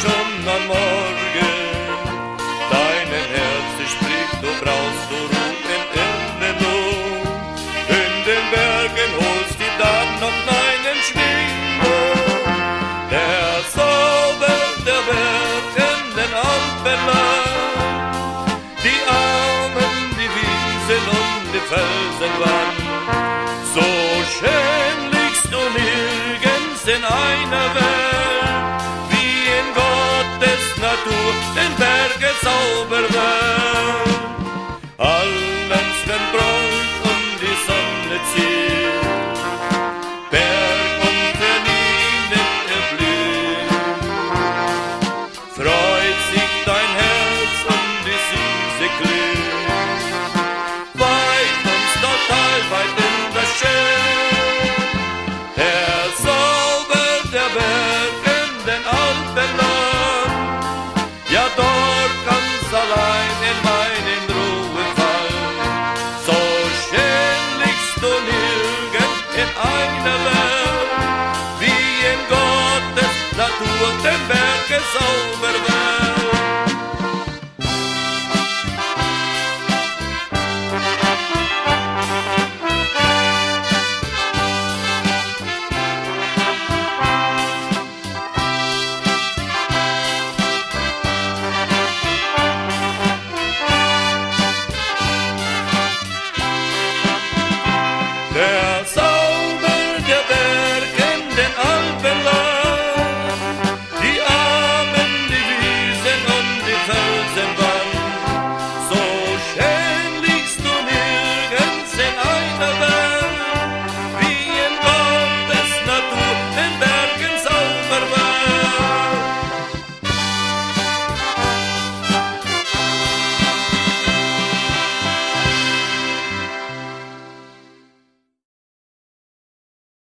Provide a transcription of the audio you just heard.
schon am Morgen. Deinem Herzen spricht, du brauchst du Ruhe in der Luft. In den Bergen holst du dann noch deinen Schwingen. Der Zauber der Berg in den Alpenland, die Armen, die Wiesen und die Felsenwand. So schön liegst du nirgends in einer Welt, wie in Gottes Natur den Berge Zauberwelt.